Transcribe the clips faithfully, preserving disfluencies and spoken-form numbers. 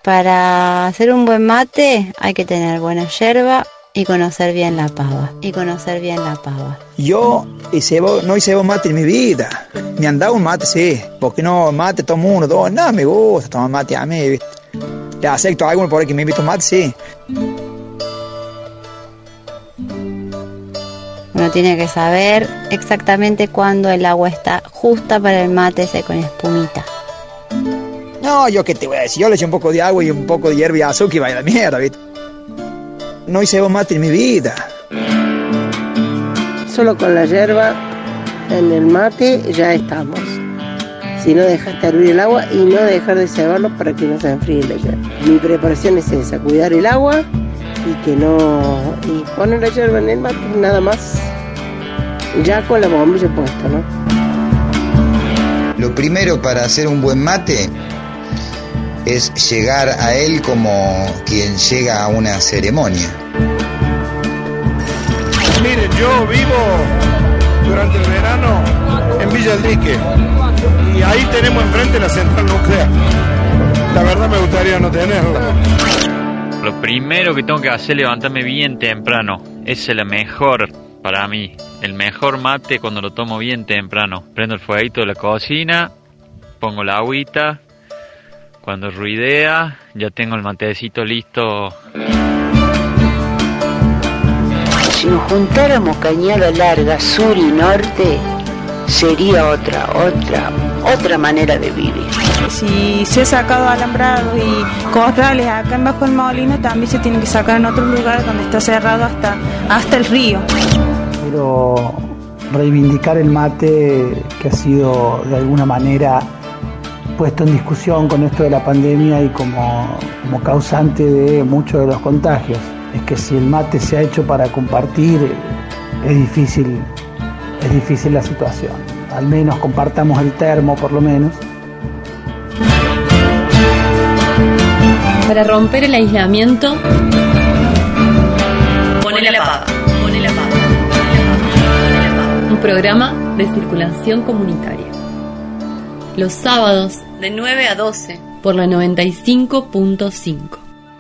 Para hacer un buen mate hay que tener buena yerba y conocer bien la pava. Y conocer bien la pava. Yo hice, no hice mate en mi vida. Me han dado un mate, sí. Porque no, mate todo uno, dos. No, me gusta tomar mate a mí, ¿viste? Le acepto a alguno por ahí que me invita un mate, sí. Uno tiene que saber exactamente cuándo el agua está justa para el mate ese con espumita. No, yo qué te voy a decir. Yo le eché un poco de agua y un poco de hierba y azúcar y vaya la mierda, ¿viste? No hice mate en mi vida. Solo con la hierba en el mate ya estamos. Si no, dejaste hervir el agua y no dejar de cebarlo para que no se enfríe la hierba. Mi preparación es esa, cuidar el agua y que no... y poner la hierba en el mate, nada más. Ya con la bombilla puesta, ¿no? Lo primero para hacer un buen mate es llegar a él como quien llega a una ceremonia. Miren, yo vivo durante el verano en Villa El Dique y ahí tenemos enfrente la central nuclear. La verdad me gustaría no tenerla. Lo primero que tengo que hacer es levantarme bien temprano. Esa es la mejor para mí. El mejor mate cuando lo tomo bien temprano. Prendo el fueguito de la cocina, pongo la agüita. Cuando ruidea, ya tengo el matecito listo. Si nos juntáramos cañada larga, sur y norte, sería otra, otra, otra manera de vivir. Si se ha sacado alambrados y corrales acá en Bajo el Molino, también se tienen que sacar en otros lugares donde está cerrado hasta, hasta el río. Quiero reivindicar el mate que ha sido de alguna manera puesto en discusión con esto de la pandemia y como, como causante de muchos de los contagios. Es que si el mate se ha hecho para compartir, es difícil, es difícil la situación. Al menos compartamos el termo, por lo menos. Para romper el aislamiento, ponele la pava, ponele la pava, ponele la pava. Un programa de circulación comunitaria. Los sábados de nueve a doce por la noventa y cinco punto cinco.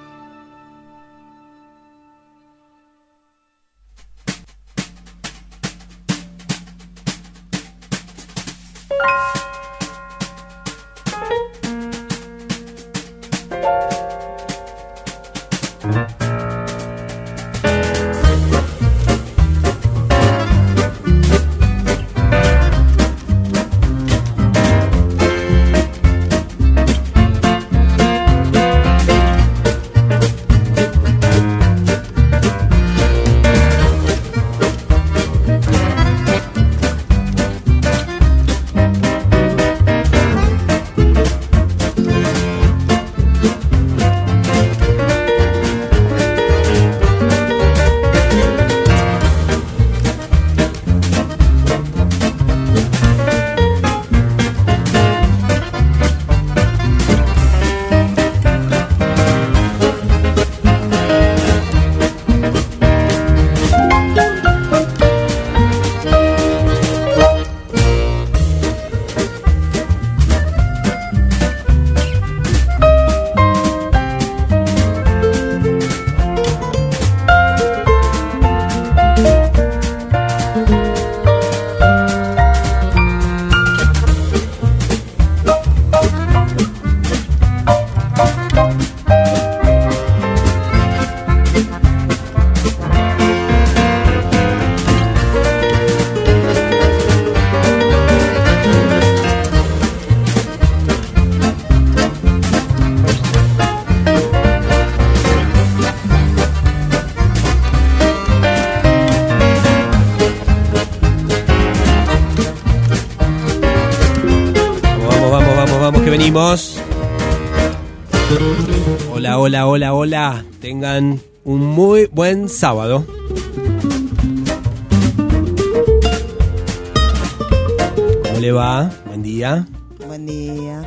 Hola, hola, hola, hola. Tengan un muy buen sábado. ¿Cómo le va? Buen día. Buen día.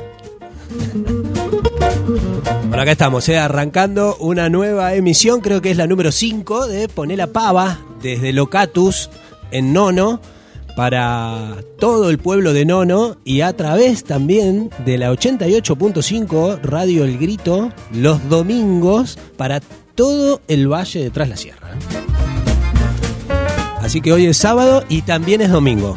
Bueno, acá estamos, ¿eh? Arrancando una nueva emisión, creo que es la número cinco de Poné la Pava, desde Locatus, en Nono, para todo el pueblo de Nono y a través también de la ochenta y ocho punto cinco Radio El Grito los domingos para todo el Valle de Tras la Sierra. Así que hoy es sábado y también es domingo.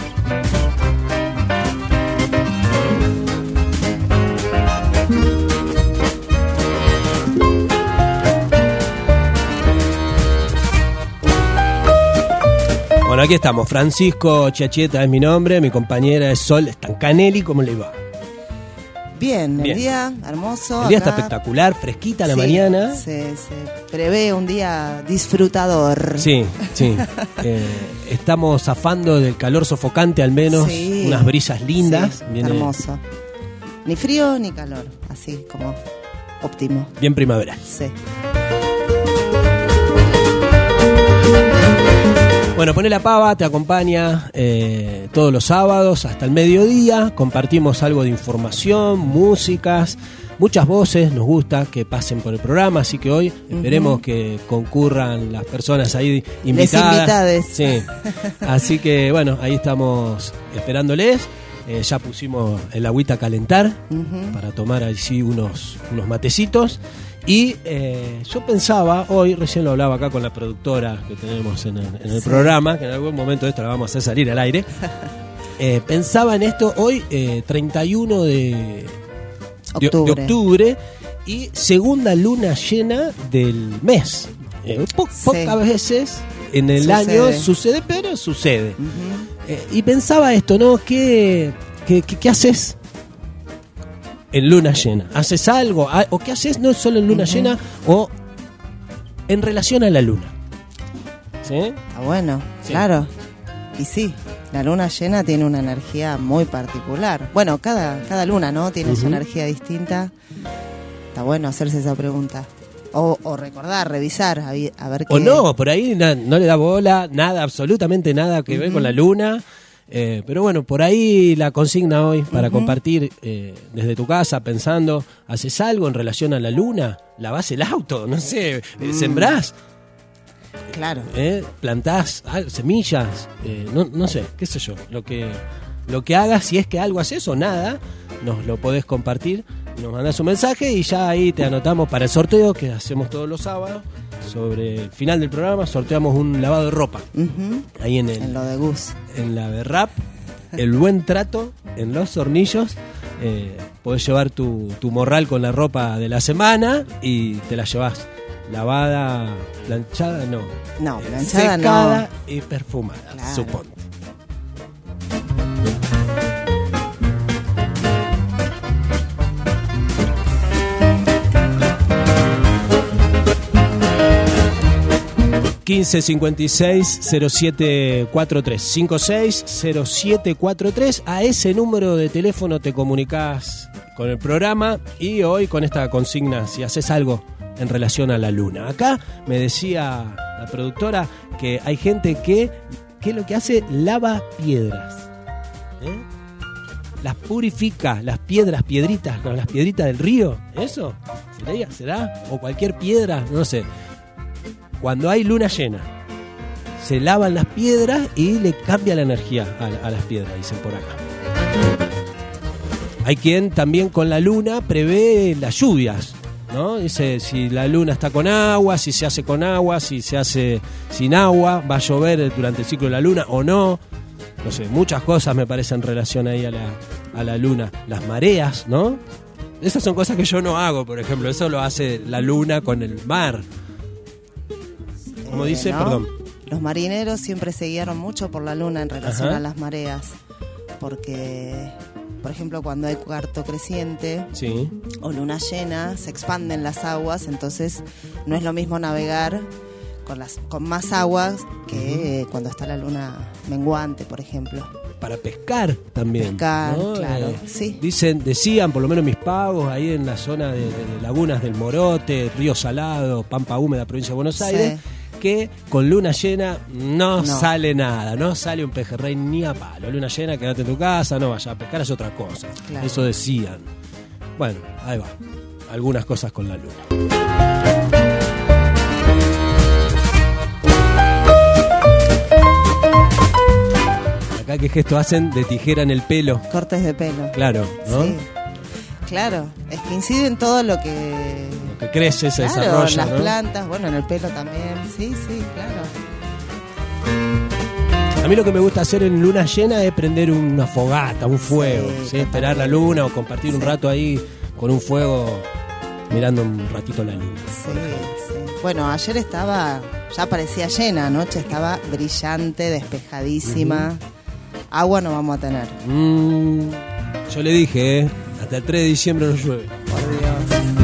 Bueno, aquí estamos. Francisco Chiacheta es mi nombre, mi compañera es Sol Stancanelli. ¿Cómo le va? Bien, Bien. el día hermoso. El día acá. está espectacular, fresquita la Sí, mañana. Se, se prevé un día disfrutador. Sí, sí. Eh, estamos zafando del calor sofocante, al menos. Sí. Unas brisas lindas. Sí, Viene hermoso. Ni frío ni calor, así como óptimo. bien primaveral. Sí. Bueno, Poné la Pava te acompaña eh, todos los sábados hasta el mediodía. Compartimos algo de información, músicas, muchas voces. Nos gusta que pasen por el programa, así que hoy esperemos Ujú. que concurran las personas ahí invitadas. Les invitades. Sí. Así que bueno, ahí estamos esperándoles. Eh, ya pusimos el agüita a calentar Ujú. para tomar así unos, unos matecitos. Y eh, yo pensaba, hoy recién lo hablaba acá con la productora que tenemos en el, en el Sí. programa, que en algún momento de esto la vamos a hacer salir al aire. Eh, pensaba en esto hoy, eh, treinta y uno de de- Octubre. de octubre y segunda luna llena del mes. Eh, po- Sí. Pocas veces en el Sucede. año sucede, pero sucede. Ujú. Eh, y pensaba esto, ¿no? ¿Qué, qué, qué, qué haces en luna llena? ¿Haces algo? Ah, ¿O qué haces no solo en luna Ujú. llena o en relación a la luna? ¿Sí? Está bueno, Sí. claro. Y sí, la luna llena tiene una energía muy particular. Bueno, cada, cada luna, ¿no? Tiene su Ujú. energía distinta. Está bueno hacerse esa pregunta. O, o recordar, revisar, a, vi- a ver qué... O no, por ahí na- no le da bola, nada, absolutamente nada que ver Ujú. con la luna. Eh, pero bueno, por ahí la consigna hoy para Ujú. compartir eh, desde tu casa, pensando, ¿haces algo en relación a la luna? ¿Lavás el auto? No sé, eh, Mm. ¿sembrás? Claro. ¿Eh? ¿Plantás al- semillas? Eh, no, no sé, qué sé yo. Lo que, lo que hagas, si es que algo haces o nada, nos lo podés compartir. Nos mandás un mensaje y ya ahí te anotamos para el sorteo que hacemos todos los sábados. Sobre el final del programa sorteamos un lavado de ropa. Ujú. Ahí en, el, En lo de Gus. en la Berrap, el buen trato, en los hornillos. Eh, podés llevar tu, tu morral con la ropa de la semana y te la llevas lavada, planchada, no. No, Eh, planchada secada y perfumada, Claro. suponte. quince cincuenta y seis cero siete cuarenta y tres cincuenta y seis cero siete cuarenta y tres. A ese número de teléfono te comunicás con el programa y hoy con esta consigna, si haces algo en relación a la luna. Acá me decía la productora que hay gente que, que lo que hace, lava piedras. ¿Eh? Las purifica, las piedras, piedritas, no, las piedritas del río. ¿Eso? ¿Será? ¿Será? O cualquier piedra, no sé. Cuando hay luna llena, se lavan las piedras y le cambia la energía a, a las piedras, dicen por acá. Hay quien también con la luna prevé las lluvias, ¿no? Dice, si la luna está con agua, si se hace con agua, si se hace sin agua, va a llover durante el ciclo de la luna o no. No sé, muchas cosas me parecen en relación ahí a la, a la luna. Las mareas, ¿no? Esas son cosas que yo no hago, por ejemplo. Eso lo hace la luna con el mar. Como Eh, dice, ¿no? perdón. Los marineros siempre se guiaron mucho por la luna en relación Ajá. a las mareas. Porque, por ejemplo, cuando hay cuarto creciente Sí. o luna llena, se expanden las aguas, entonces no es lo mismo navegar con las con más aguas que eh, cuando está la luna menguante, por ejemplo. Para pescar también. Pescar, ¿no? claro, Eh, sí. Dicen, decían, por lo menos mis pagos, ahí en la zona de, de- de lagunas del Morote, Río Salado, Pampa Húmeda, provincia de Buenos Aires, que con luna llena no, No. sale nada, no sale un pejerrey ni a palo. Luna llena, quédate en tu casa, no vayas a pescar, es otra cosa. Claro. Eso decían. Bueno, ahí va. Algunas cosas con la luna. Mirá qué gesto hacen de tijera en el pelo. Cortes de pelo. Claro, ¿no? Sí. Claro, es que incide en todo lo que... Lo que crece, se claro, desarrolla, las ¿no? plantas, bueno, en el pelo también. Sí, sí, claro. A mí lo que me gusta hacer en luna llena es prender una fogata, un fuego, Sí, ¿sí? Esperar la luna o compartir un rato ahí con un fuego mirando un ratito la luna. Sí, sí. Bueno, ayer estaba, ya parecía llena, anoche estaba brillante, despejadísima. Uh-huh. Agua no vamos a tener. Mm, yo le dije, ¿eh? Hasta el tres de diciembre no llueve. Por Dios.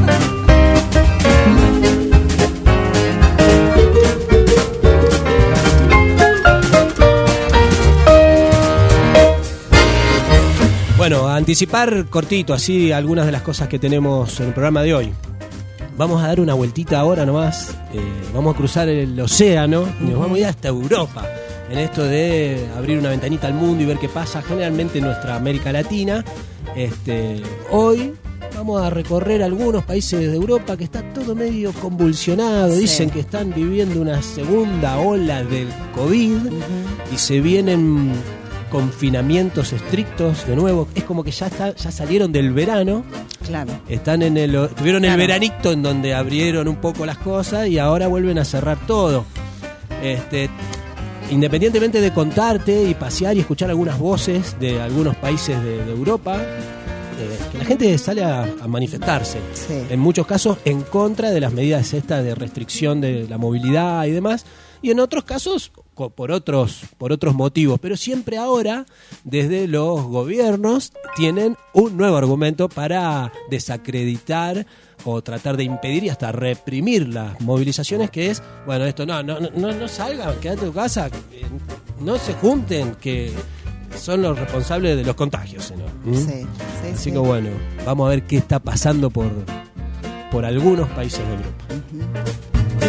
Bueno, a anticipar cortito, así algunas de las cosas que tenemos en el programa de hoy. Vamos a dar una vueltita ahora nomás, eh, vamos a cruzar el océano y nos vamos a ir hasta Europa, en esto de abrir una ventanita al mundo y ver qué pasa generalmente en nuestra América Latina. Este, hoy vamos a recorrer algunos países de Europa que está todo medio convulsionado, sí. Dicen que están viviendo una segunda ola del COVID, uh-huh. Y se vienen confinamientos estrictos de nuevo. Es como que ya está, ya salieron del verano. Claro. Están en el, tuvieron claro. el veranito en donde abrieron un poco las cosas y ahora vuelven a cerrar todo. Este, independientemente de contarte y pasear y escuchar algunas voces de algunos países de, de Europa, eh, que la gente sale a, a manifestarse. Sí. En muchos casos en contra de las medidas estas de restricción de la movilidad y demás. Y en otros casos por otros, por otros motivos. Pero siempre ahora, desde los gobiernos, tienen un nuevo argumento para desacreditar o tratar de impedir y hasta reprimir las movilizaciones, que es, bueno, esto no, no, no, no salgan, quédate en tu casa, no se junten, que son los responsables de los contagios, ¿no? ¿Mm? Sí, sí, Así sí. que bueno, vamos a ver qué está pasando por, por algunos países de Europa. Uh-huh.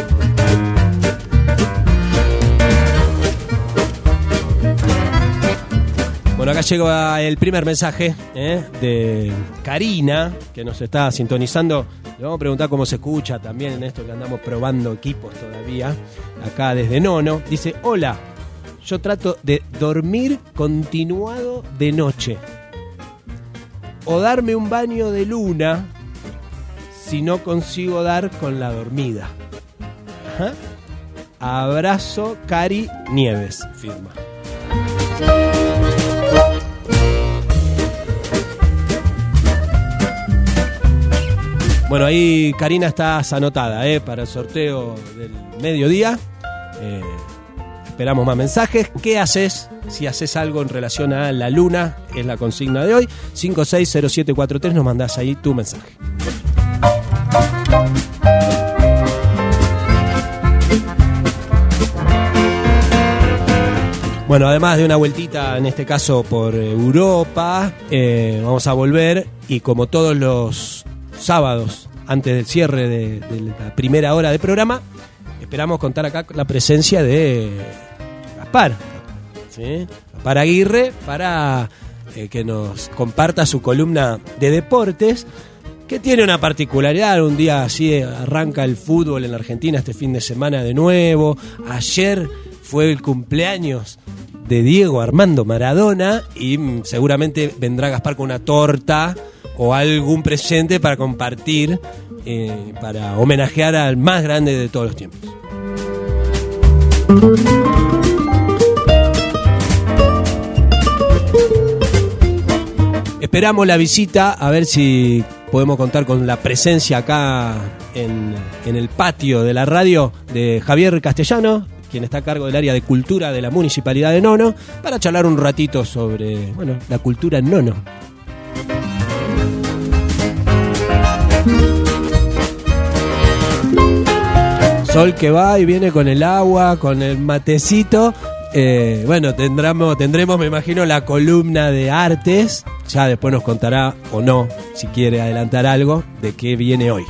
Bueno, acá llega el primer mensaje ¿eh? de Karina, que nos está sintonizando. Le vamos a preguntar cómo se escucha también en esto que andamos probando equipos todavía. Acá desde Nono. Dice, hola, yo trato de dormir continuado de noche. O darme un baño de luna si no consigo dar con la dormida. Ajá. Abrazo, Cari Nieves, firma. Bueno, ahí Karina estás anotada ¿eh? para el sorteo del mediodía. Eh, esperamos más mensajes. ¿Qué haces si haces algo en relación a la luna? Es la consigna de hoy. cinco seis cero siete cuatro tres, nos mandás ahí tu mensaje. Bueno, además de una vueltita, en este caso por Europa, eh, vamos a volver y como todos los sábados, antes del cierre de, de la primera hora de programa, esperamos contar acá con la presencia de Gaspar, ¿sí? Gaspar Aguirre, para eh, que nos comparta su columna de deportes, que tiene una particularidad. Un día así arranca el fútbol en la Argentina, este fin de semana de nuevo. Ayer fue el cumpleaños de Diego Armando Maradona y seguramente vendrá Gaspar con una torta o algún presente para compartir, eh, para homenajear al más grande de todos los tiempos. Esperamos la visita, a ver si podemos contar con la presencia acá en, en el patio de la radio de Javier Castellano, quien está a cargo del área de cultura de la Municipalidad de Nono, para charlar un ratito sobre, bueno, la cultura en Nono. Sol que va y viene con el agua, con el matecito. Eh, bueno, tendremos, tendremos, me imagino, la columna de artes. Ya después nos contará, o no, si quiere adelantar algo, de qué viene hoy.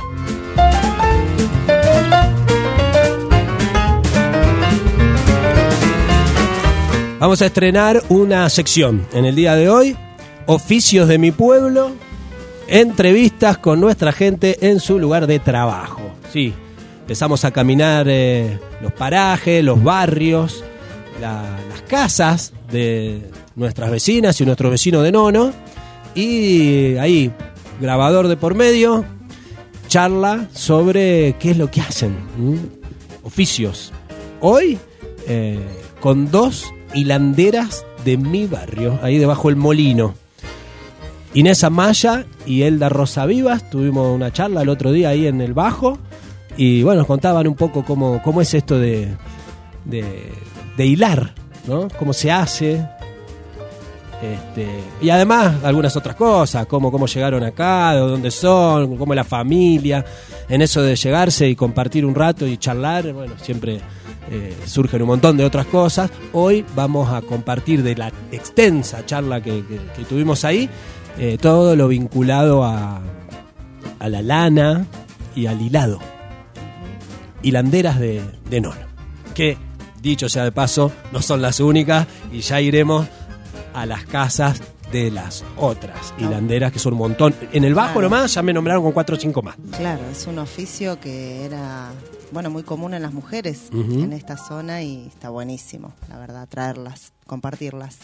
Vamos a estrenar una sección en el día de hoy. Oficios de mi pueblo. Entrevistas con nuestra gente en su lugar de trabajo. Sí, empezamos a caminar eh, los parajes, los barrios la, las casas de nuestras vecinas y nuestros vecinos de Nono. Y ahí, grabador de por medio, charla sobre qué es lo que hacen, ¿m? Oficios. Hoy, eh, con dos hilanderas de mi barrio, ahí debajo del molino. Inés Amaya y Elda Rosavivas, tuvimos una charla el otro día ahí en el bajo. Y bueno, nos contaban un poco cómo, cómo es esto de, de, de hilar, ¿no? Cómo se hace. Este, y además algunas otras cosas, cómo, cómo llegaron acá, de dónde son, cómo es la familia. En eso de llegarse y compartir un rato y charlar, bueno, siempre eh, surgen un montón de otras cosas. Hoy vamos a compartir de la extensa charla que, que, que tuvimos ahí, eh, todo lo vinculado a, a la lana y al hilado. Hilanderas de, de Nono, que, dicho sea de paso, no son las únicas, y ya iremos a las casas de las otras hilanderas, que son un montón. En el bajo, claro, nomás ya me nombraron con cuatro o cinco más. Claro, es un oficio que era, bueno, muy común en las mujeres, uh-huh, en esta zona, y está buenísimo, la verdad, traerlas, compartirlas.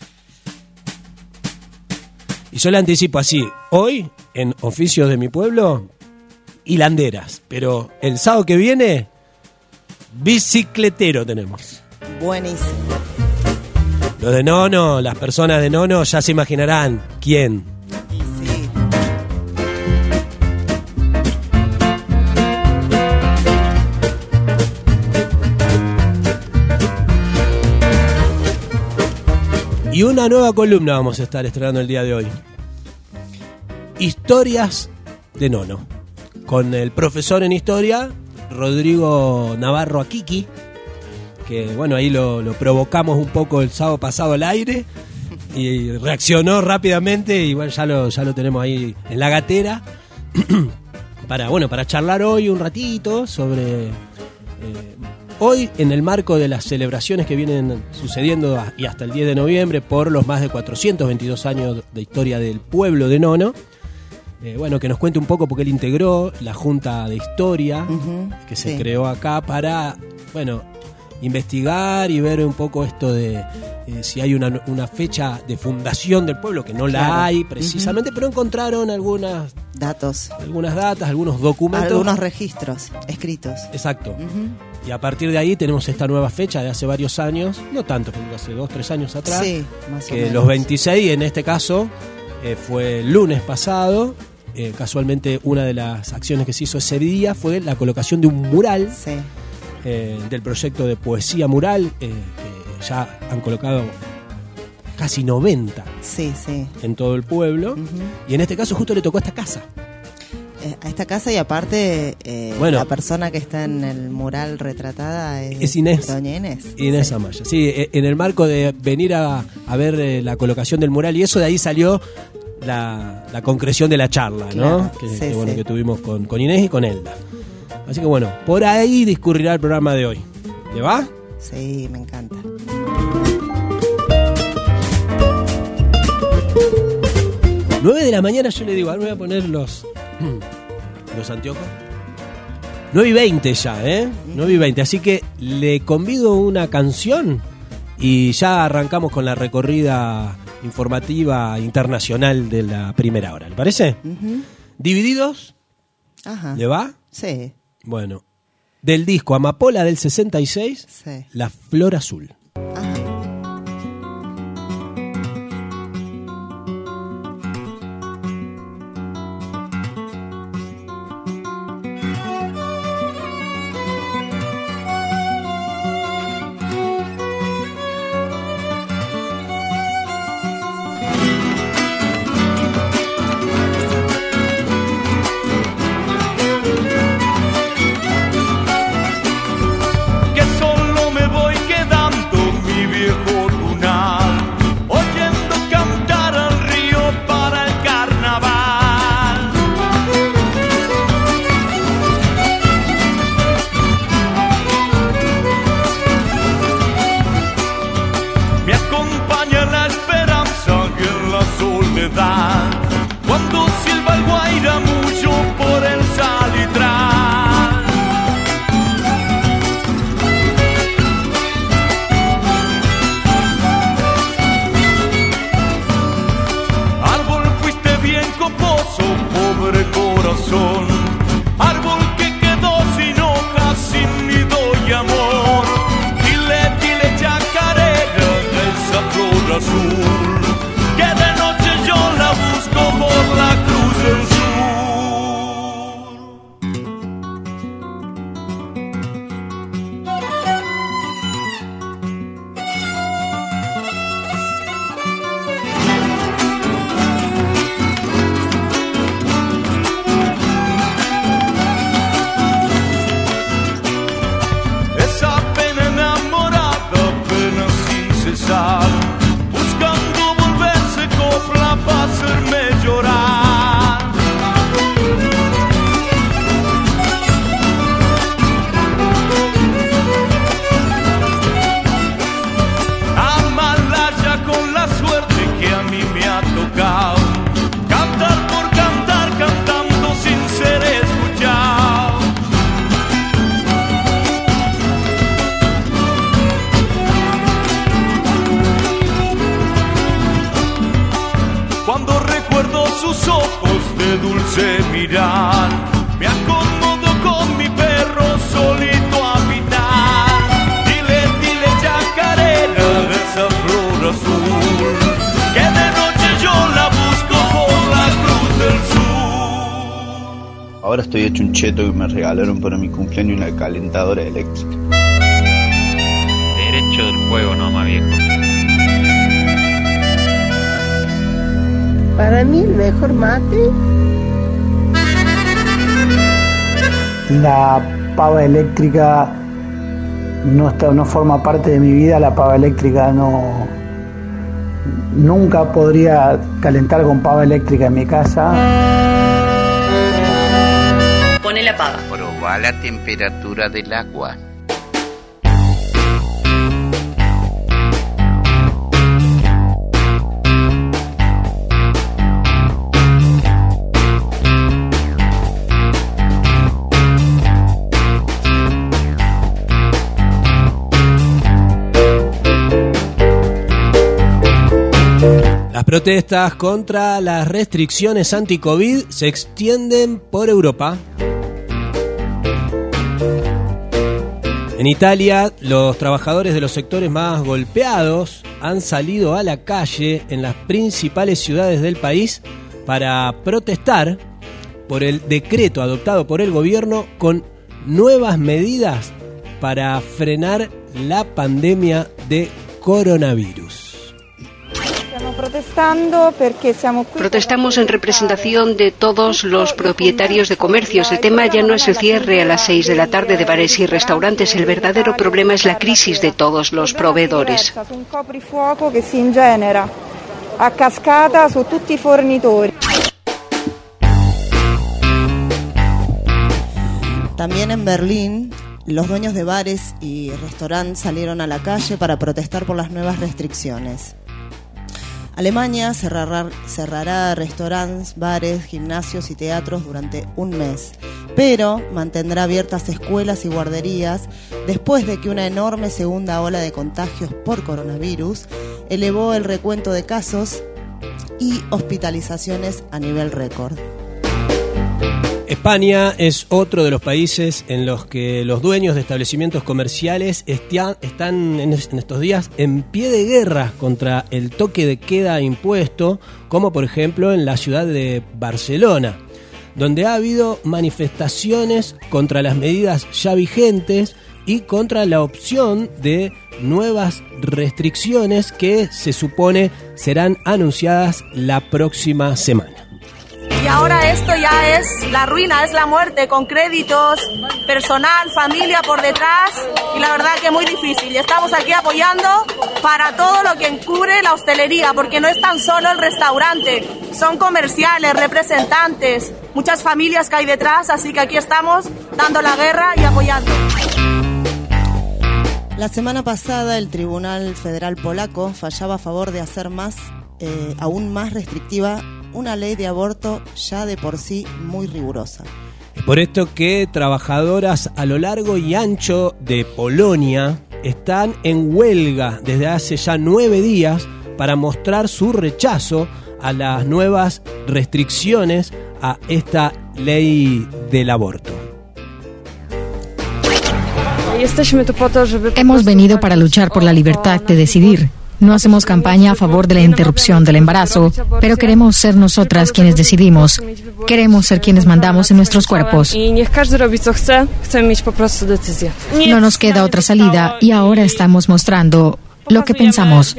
Y yo le anticipo así, hoy, en Oficios de mi Pueblo, hilanderas, pero el sábado que viene, bicicletero tenemos. Buenísimo. Los de Nono, las personas de Nono ya se imaginarán quién. Sí. Y una nueva columna vamos a estar estrenando el día de hoy. Historias de Nono. Con el profesor en historia, Rodrigo Navarro Akiki, que bueno, ahí lo, lo provocamos un poco el sábado pasado al aire y reaccionó rápidamente, y bueno, ya lo, ya lo tenemos ahí en la gatera para, bueno, para charlar hoy un ratito sobre... Eh, hoy, en el marco de las celebraciones que vienen sucediendo y hasta el diez de noviembre por los más de cuatrocientos veintidós años de historia del pueblo de Nono, Eh, bueno, que nos cuente un poco, porque él integró la Junta de Historia, uh-huh, que se sí. creó acá para, bueno, investigar y ver un poco esto de eh, si hay una, una fecha de fundación del pueblo, que no la claro. hay precisamente, uh-huh, pero encontraron algunas datos, algunas datas, algunos documentos, algunos registros escritos. Exacto. Uh-huh. Y a partir de ahí tenemos esta nueva fecha de hace varios años, no tanto, pero hace dos, tres años atrás, sí, más que o menos. Los veintiséis, en este caso, eh, fue el lunes pasado. Eh, casualmente una de las acciones que se hizo ese día fue la colocación de un mural, sí, eh, del proyecto de poesía mural, eh, que ya han colocado casi noventa, sí, sí, en todo el pueblo, uh-huh, y en este caso justo le tocó a esta casa. Eh, a esta casa, y aparte eh, bueno, la persona que está en el mural retratada es, es Inés. Doña Inés. Inés sí. Amaya. Sí, eh, en el marco de venir a, a ver eh, la colocación del mural, y eso, de ahí salió La, la concreción de la charla, ¿no? Claro, que, sí, que, bueno, sí. que tuvimos con, con Inés y con Elda. Así que bueno, por ahí discurrirá el programa de hoy. ¿Le va? Sí, me encanta. nueve de la mañana, yo le digo, ahora me voy a poner los, los anteojos. nueve y veinte ya, ¿eh? nueve y veinte. Así que le convido una canción y ya arrancamos con la recorrida informativa internacional de la primera hora. ¿Le parece? Uh-huh. ¿Divididos? Ajá. ¿Le va? Sí. Bueno, del disco Amapola del sesenta y seis, sí, La Flor Azul. Ajá. Que solo me voy quedando sal, buscando volverse copla para hacerme llorar. Amalaya con la suerte que a mí me ha tocado, cantar por cantar, cantando sin ser escuchado. Cuando recuerdo sus ojos de dulce mirar, me acomodo con mi perro solito a pitar. Dile, dile chacarera de esa flor azul, que de noche yo la busco por la Cruz del Sur. Ahora estoy hecho un cheto y me regalaron para mi cumpleaños una calentadora eléctrica. Derecho del juego, no más viejo. Para mí el mejor mate, La pava eléctrica no está, no forma parte de mi vida. La pava eléctrica no, nunca podría calentar con pava eléctrica en mi casa. Pone la pava. Proba la temperatura del agua. Las protestas contra las restricciones anti-COVID se extienden por Europa. En Italia, los trabajadores de los sectores más golpeados han salido a la calle en las principales ciudades del país para protestar por el decreto adoptado por el gobierno con nuevas medidas para frenar la pandemia de coronavirus. Protestamos en representación de todos los propietarios de comercios. El tema ya no es el cierre a las seis de la tarde de bares y restaurantes. El verdadero problema es la crisis de todos los proveedores. A cascata su tutti i fornitori. También en Berlín, los dueños de bares y restaurantes salieron a la calle para protestar por las nuevas restricciones. Alemania cerrará, cerrará restaurantes, bares, gimnasios y teatros durante un mes, pero mantendrá abiertas escuelas y guarderías después de que una enorme segunda ola de contagios por coronavirus elevó el recuento de casos y hospitalizaciones a nivel récord. España es otro de los países en los que los dueños de establecimientos comerciales están, están en estos días en pie de guerra contra el toque de queda impuesto, como por ejemplo en la ciudad de Barcelona, donde ha habido manifestaciones contra las medidas ya vigentes y contra la opción de nuevas restricciones que se supone serán anunciadas la próxima semana. Y ahora esto ya es la ruina, es la muerte, con créditos, personal, familia por detrás, y la verdad que es muy difícil. Y estamos aquí apoyando para todo lo que encubre la hostelería, porque no es tan solo el restaurante, son comerciales, representantes, muchas familias que hay detrás, así que aquí estamos dando la guerra y apoyando. La semana pasada el Tribunal Federal Polaco fallaba a favor de hacer más, eh, aún más restrictiva una ley de aborto ya de por sí muy rigurosa. Es por esto que trabajadoras a lo largo y ancho de Polonia están en huelga desde hace ya nueve días para mostrar su rechazo a las nuevas restricciones a esta ley del aborto. Hemos venido para luchar por la libertad de decidir. No hacemos campaña a favor de la interrupción del embarazo, pero queremos ser nosotras quienes decidimos. Queremos ser quienes mandamos en nuestros cuerpos. No nos queda otra salida y ahora estamos mostrando lo que pensamos.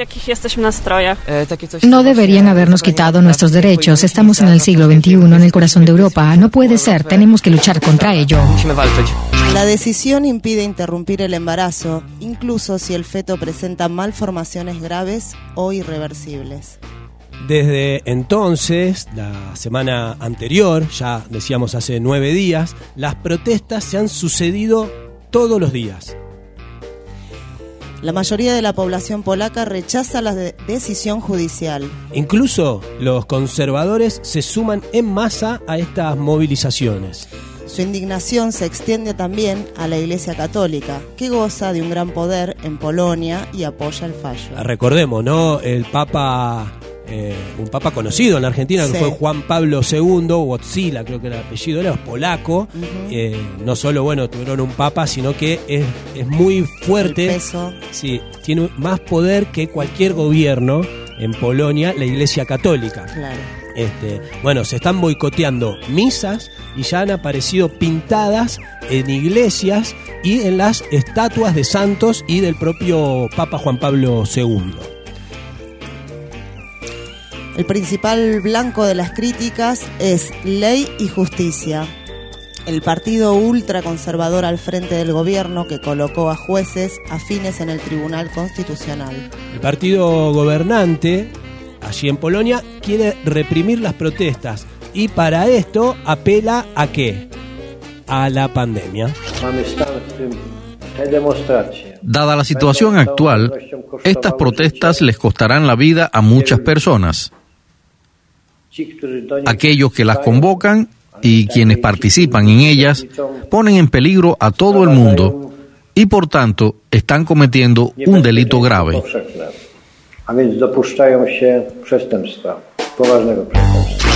No deberían habernos quitado nuestros derechos. Estamos en el siglo veintiuno, en el corazón de Europa. No puede ser, tenemos que luchar contra ello. La decisión impide interrumpir el embarazo, incluso si el feto presenta malformaciones graves o irreversibles. Desde entonces, la semana anterior, ya decíamos hace nueve días, las protestas se han sucedido todos los días. La mayoría de la población polaca rechaza la de- decisión judicial. Incluso los conservadores se suman en masa a estas movilizaciones. Su indignación se extiende también a la Iglesia Católica, que goza de un gran poder en Polonia y apoya el fallo. Recordemos, ¿no? El Papa, eh, un Papa conocido en la Argentina, Sí. que fue Juan Pablo segundo, Wojtyla, creo que era el apellido, era polaco. Ujú. Eh, no solo, bueno, tuvieron un Papa, sino que es, es muy fuerte. El peso. Sí, tiene más poder que cualquier gobierno en Polonia, la Iglesia Católica. Claro. Este, bueno, se están boicoteando misas y ya han aparecido pintadas en iglesias y en las estatuas de santos y del propio Papa Juan Pablo segundo. El principal blanco de las críticas es Ley y Justicia, el partido ultraconservador al frente del gobierno que colocó a jueces afines en el Tribunal Constitucional. El partido gobernante, allí en Polonia, quiere reprimir las protestas y para esto apela ¿a qué? A la pandemia. Dada la situación actual, estas protestas les costarán la vida a muchas personas. Aquellos que las convocan y quienes participan en ellas ponen en peligro a todo el mundo y por tanto están cometiendo un delito grave. A więc dopuszczają się przestępstwa, poważnego przestępstwa.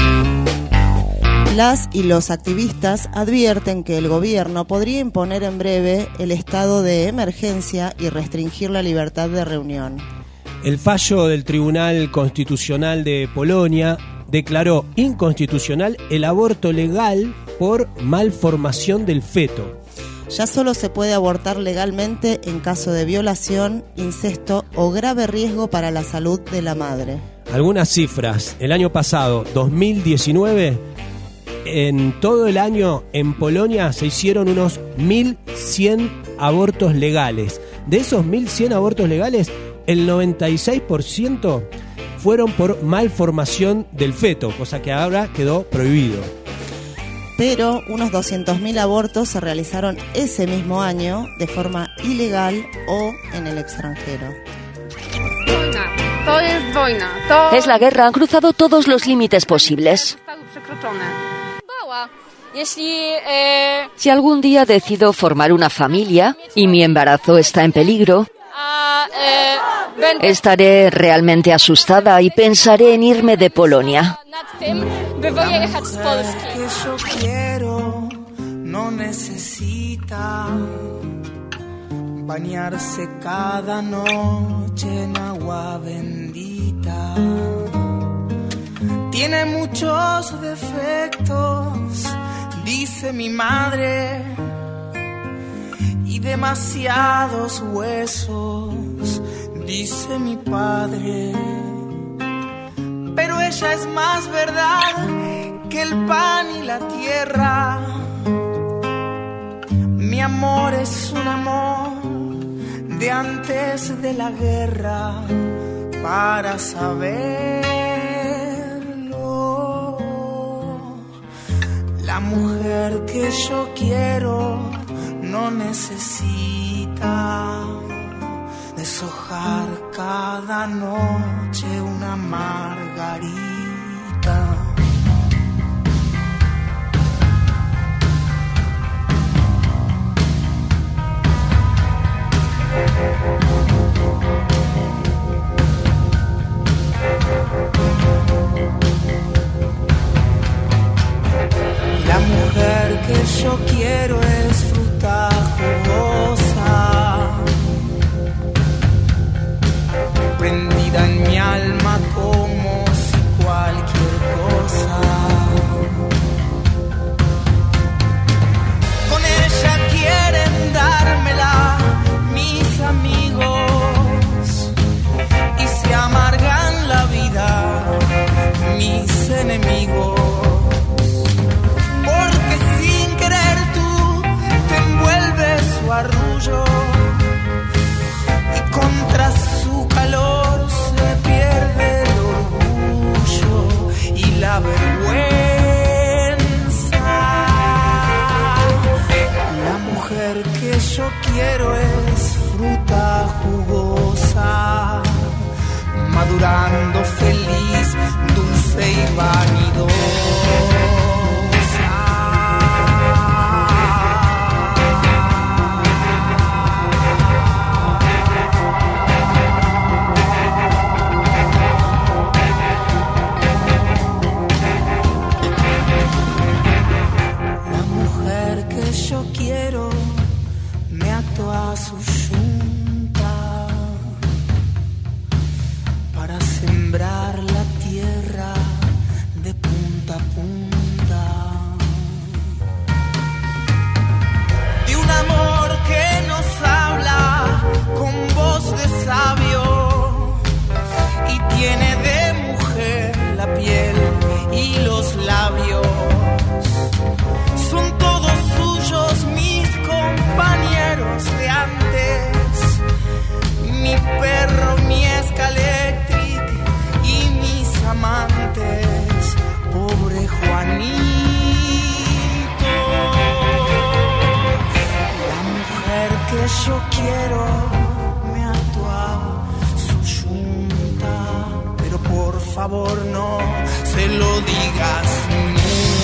Las y los activistas advierten que el gobierno podría imponer en breve el estado de emergencia y restringir la libertad de reunión. El fallo del Tribunal Constitucional de Polonia declaró inconstitucional el aborto legal por malformación del feto. Ya solo se puede abortar legalmente en caso de violación, incesto o grave riesgo para la salud de la madre. Algunas cifras. El año pasado, dos mil diecinueve, en todo el año en Polonia se hicieron unos mil cien abortos legales. De esos mil cien abortos legales, el noventa y seis por ciento fueron por malformación del feto, cosa que ahora quedó prohibido. Pero unos doscientos mil abortos se realizaron ese mismo año de forma ilegal o en el extranjero. Es la guerra, han cruzado todos los límites posibles. Si algún día decido formar una familia y mi embarazo está en peligro, estaré realmente asustada y pensaré en irme de Polonia. Que yo quiero no necesita bañarse cada noche en agua bendita. Tiene muchos defectos, dice mi madre, y demasiados huesos, dice mi padre. Pero ella es más verdad que el pan y la tierra. Mi amor es un amor de antes de la guerra, para saberlo. La mujer que yo quiero no necesita deshojar cada noche una margarita. La mujer que yo quiero es fruta jugosa, prendida en mi alma como si cualquier cosa. Con ella quieren dármela mis amigos, cantando feliz, dulce y vanidosa. La mujer que yo quiero me ató a su yunta para sembrar la tierra de punta a punta. De un amor que nos habla con voz de sabio y tiene de mujer la piel y los labios. Son todos suyos mis compañeros de antes, mi perro, mi Escaléctric y mis amantes, pobre Juanito. La mujer que yo quiero me ató a su yunta, pero por favor no se lo digas nunca.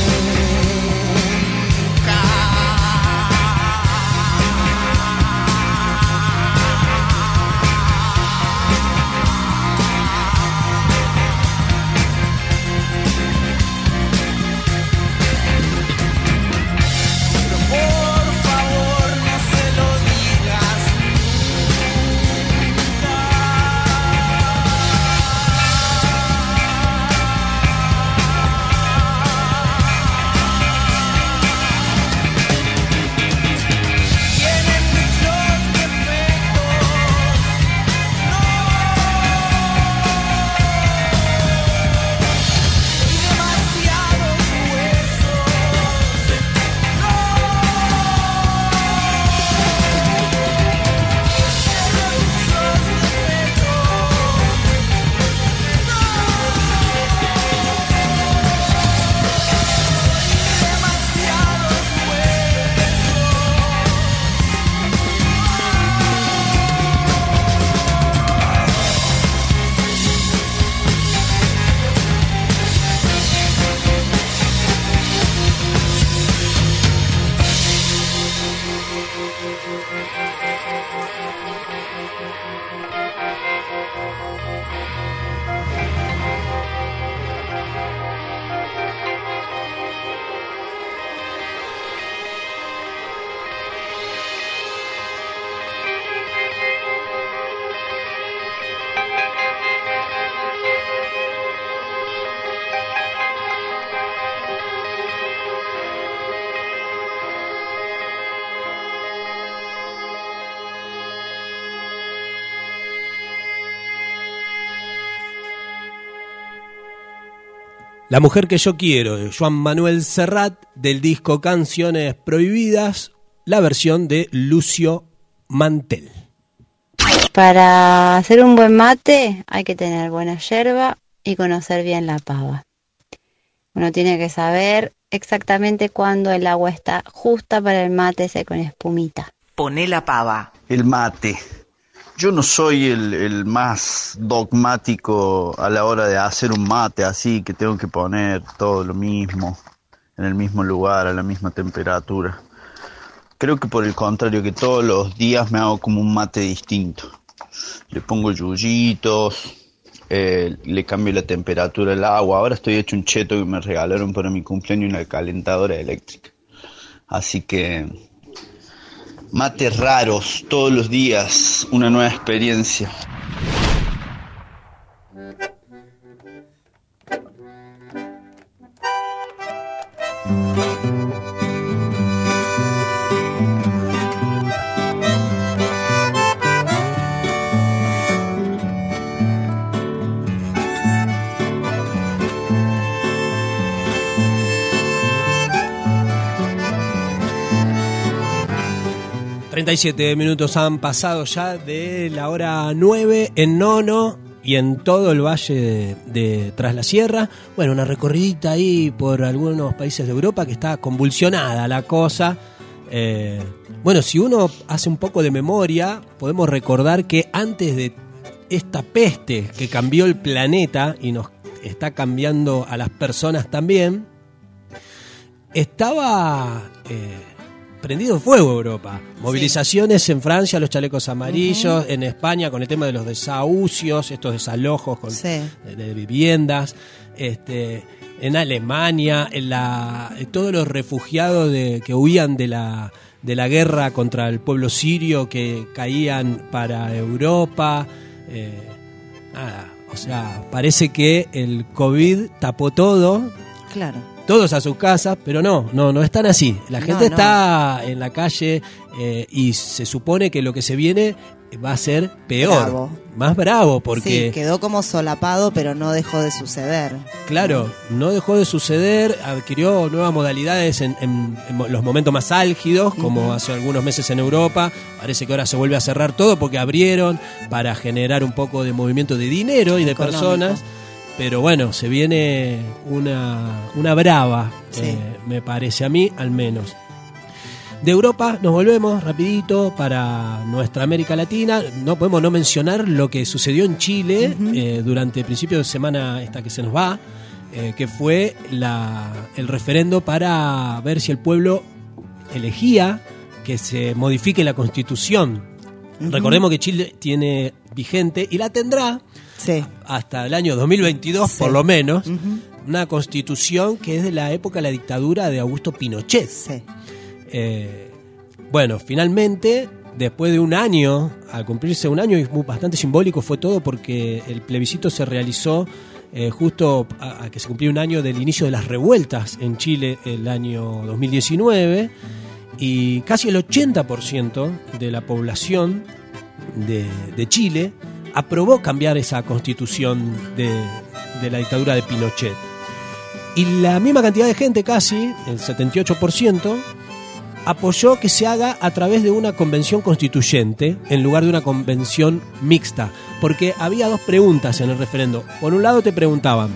La mujer que yo quiero, de Joan Manuel Serrat, del disco Canciones Prohibidas, la versión de Lucio Mantel. Para hacer un buen mate hay que tener buena yerba y conocer bien la pava. Uno tiene que saber exactamente cuándo el agua está justa para el mate ese con espumita. Poné la pava. El mate. Yo no soy el, el más dogmático a la hora de hacer un mate, así que tengo que poner todo lo mismo, en el mismo lugar, a la misma temperatura. Creo que por el contrario, que todos los días me hago como un mate distinto. Le pongo yuyitos, eh, le cambio la temperatura del agua. Ahora estoy hecho un cheto que me regalaron para mi cumpleaños, una calentadora eléctrica. Así que mates raros, todos los días, una nueva experiencia. treinta y siete minutos han pasado ya de la hora nueve en Nono y en todo el valle de, de Tras la Sierra. Bueno, una recorridita ahí por algunos países de Europa que está convulsionada la cosa. Eh, bueno, si uno hace un poco de memoria, podemos recordar que antes de esta peste que cambió el planeta y nos está cambiando a las personas también, estaba eh, prendido en fuego Europa. Movilizaciones sí. en Francia, los chalecos amarillos, uh-huh. en España con el tema de los desahucios, estos desalojos con, sí. de, de viviendas, este, en Alemania, en la, en todos los refugiados de, que huían de la, de la guerra contra el pueblo sirio que caían para Europa. Eh, nada, o sea, parece que el COVID tapó todo. Claro. Todos a sus casas, pero no, no, no están así. La gente no, no. está en la calle eh, y se supone que lo que se viene va a ser peor, bravo. más bravo, porque... Sí, quedó como solapado, pero no dejó de suceder. Claro, no dejó de suceder, adquirió nuevas modalidades en, en, en los momentos más álgidos, como uh-huh. hace algunos meses en Europa. Parece que ahora se vuelve a cerrar todo porque abrieron para generar un poco de movimiento de dinero y de Económico. personas. Pero bueno, se viene una, una brava, sí. eh, me parece a mí, al menos. De Europa nos volvemos rapidito para nuestra América Latina. No podemos no mencionar lo que sucedió en Chile uh-huh. eh, durante el principio de semana esta que se nos va, eh, que fue la, el referendo para ver si el pueblo elegía que se modifique la Constitución. Uh-huh. Recordemos que Chile tiene vigente y la tendrá sí. hasta el año dos mil veintidós, sí. por lo menos, uh-huh. una constitución que es de la época de la dictadura de Augusto Pinochet. Sí. Eh, bueno, finalmente, después de un año, al cumplirse un año, y bastante simbólico fue todo porque el plebiscito se realizó eh, justo a, a que se cumplió un año del inicio de las revueltas en Chile el año dos mil diecinueve, y casi el ochenta por ciento de la población de, de Chile aprobó cambiar esa constitución de, de la dictadura de Pinochet. Y la misma cantidad de gente, casi, el setenta y ocho por ciento, apoyó que se haga a través de una convención constituyente en lugar de una convención mixta. Porque había dos preguntas en el referendo. Por un lado te preguntaban,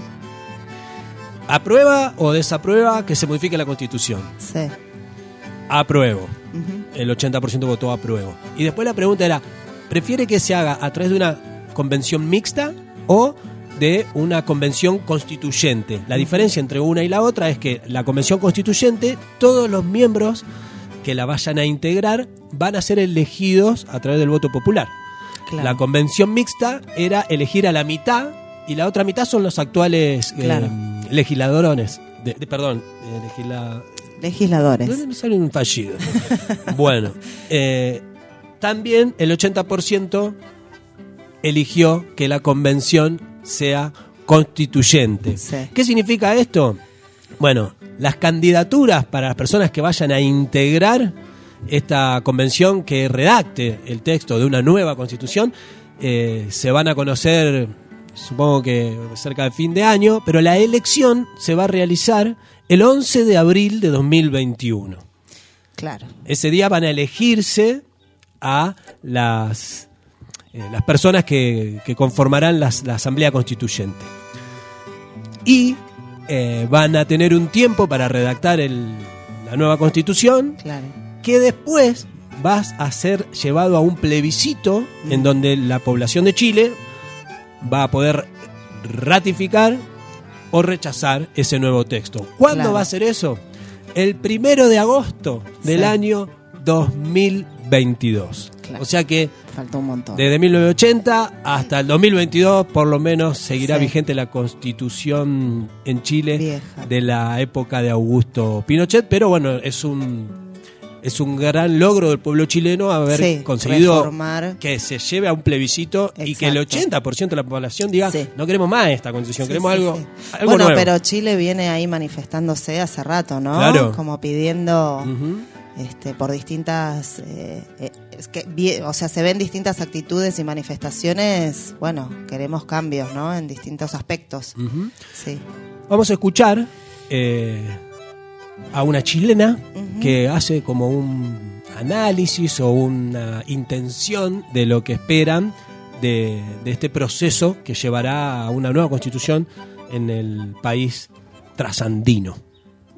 ¿aprueba o desaprueba que se modifique la Constitución? Sí. Apruebo. Uh-huh. El ochenta por ciento votó apruebo. Y después la pregunta era, ¿prefiere que se haga a través de una convención mixta o de una convención constituyente? La diferencia entre una y la otra es que la convención constituyente, todos los miembros que la vayan a integrar van a ser elegidos a través del voto popular. Claro. La convención mixta era elegir a la mitad y la otra mitad son los actuales claro. eh, legisladores. De, de, perdón, eh, legisla... legisladores. No me sale un fallido. Bueno, eh, también el ochenta por ciento eligió que la convención sea constituyente. Sí. ¿Qué significa esto? Bueno, las candidaturas para las personas que vayan a integrar esta convención que redacte el texto de una nueva constitución eh, se van a conocer, supongo que cerca de fin de año, pero la elección se va a realizar el once de abril de dos mil veintiuno. Claro. Ese día van a elegirse a las... Eh, las personas que, que conformarán las, la Asamblea Constituyente. Y eh, van a tener un tiempo para redactar el, la nueva Constitución, claro. que después va a ser llevado a un plebiscito mm. en donde la población de Chile va a poder ratificar o rechazar ese nuevo texto. ¿Cuándo claro. va a ser eso? El primero de agosto del sí. año dos mil veintidós. Claro. O sea que faltó un montón. Desde mil novecientos ochenta hasta el dos mil veintidós por lo menos seguirá sí. vigente la Constitución en Chile Vieja. De la época de Augusto Pinochet, pero bueno, es un es un gran logro del pueblo chileno haber sí, conseguido reformar. Que se lleve a un plebiscito. Exacto. Y que el ochenta por ciento de la población diga sí. no queremos más esta Constitución, sí, queremos sí, algo, sí. algo bueno, nuevo. Pero Chile viene ahí manifestándose hace rato, ¿no? Claro. Como pidiendo uh-huh. este, por distintas eh, eh, es que, o sea, se ven distintas actitudes y manifestaciones. Bueno, queremos cambios, ¿no? En distintos aspectos. Uh-huh. Sí. Vamos a escuchar eh, a una chilena uh-huh. que hace como un análisis o una intención de lo que esperan de, de este proceso que llevará a una nueva constitución en el país trasandino.